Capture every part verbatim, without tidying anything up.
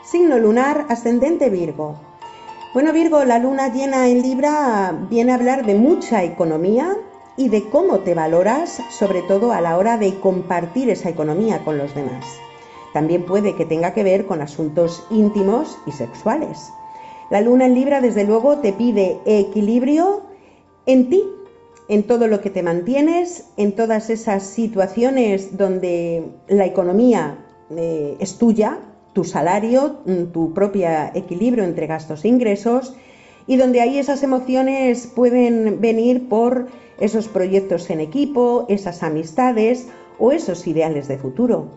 Signo lunar, ascendente Virgo. Bueno, Virgo, la luna llena en Libra viene a hablar de mucha economía y de cómo te valoras, sobre todo a la hora de compartir esa economía con los demás. También puede que tenga que ver con asuntos íntimos y sexuales. La luna en Libra, desde luego, te pide equilibrio en ti, en todo lo que te mantienes, en todas esas situaciones donde la economía eh, es tuya, tu salario, tu propio equilibrio entre gastos e ingresos, y donde ahí esas emociones pueden venir por esos proyectos en equipo, esas amistades o esos ideales de futuro.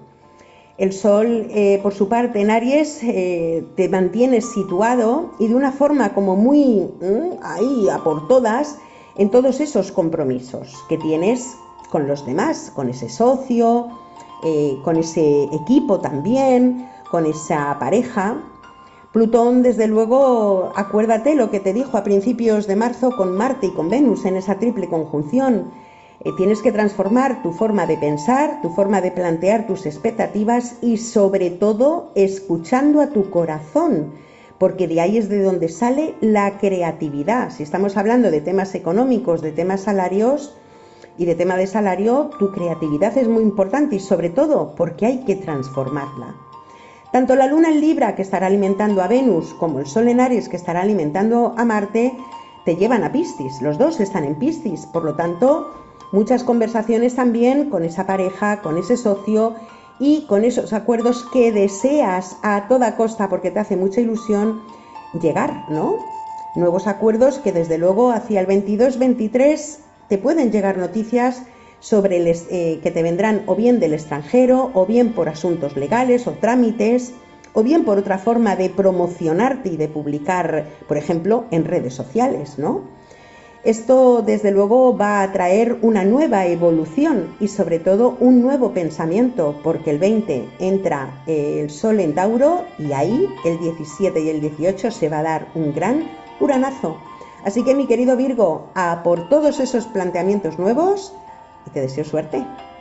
El Sol, eh, por su parte, en Aries, eh, te mantienes situado y de una forma como muy mmm, ahí a por todas en todos esos compromisos que tienes con los demás, con ese socio, eh, con ese equipo también, con esa pareja. Plutón, desde luego, acuérdate lo que te dijo a principios de marzo con Marte y con Venus en esa triple conjunción. Eh, tienes que transformar tu forma de pensar, tu forma de plantear tus expectativas y sobre todo escuchando a tu corazón, porque de ahí es de donde sale la creatividad. Si estamos hablando de temas económicos, de temas salarios y de tema de salario, tu creatividad es muy importante y sobre todo porque hay que transformarla. Tanto la luna en Libra, que estará alimentando a Venus, como el Sol en Aries, que estará alimentando a Marte, te llevan a Piscis. Los dos están en Piscis, por lo tanto, muchas conversaciones también con esa pareja, con ese socio y con esos acuerdos que deseas a toda costa, porque te hace mucha ilusión llegar, ¿no? Nuevos acuerdos que desde luego hacia el veintidós veintitrés te pueden llegar noticias sobre el, eh, que te vendrán o bien del extranjero, o bien por asuntos legales o trámites, o bien por otra forma de promocionarte y de publicar, por ejemplo, en redes sociales, ¿no? Esto, desde luego, va a traer una nueva evolución y, sobre todo, un nuevo pensamiento, porque el veinte entra el Sol en Tauro y ahí, el diecisiete y el dieciocho, se va a dar un gran uranazo. Así que, mi querido Virgo, a por todos esos planteamientos nuevos, y te deseo suerte.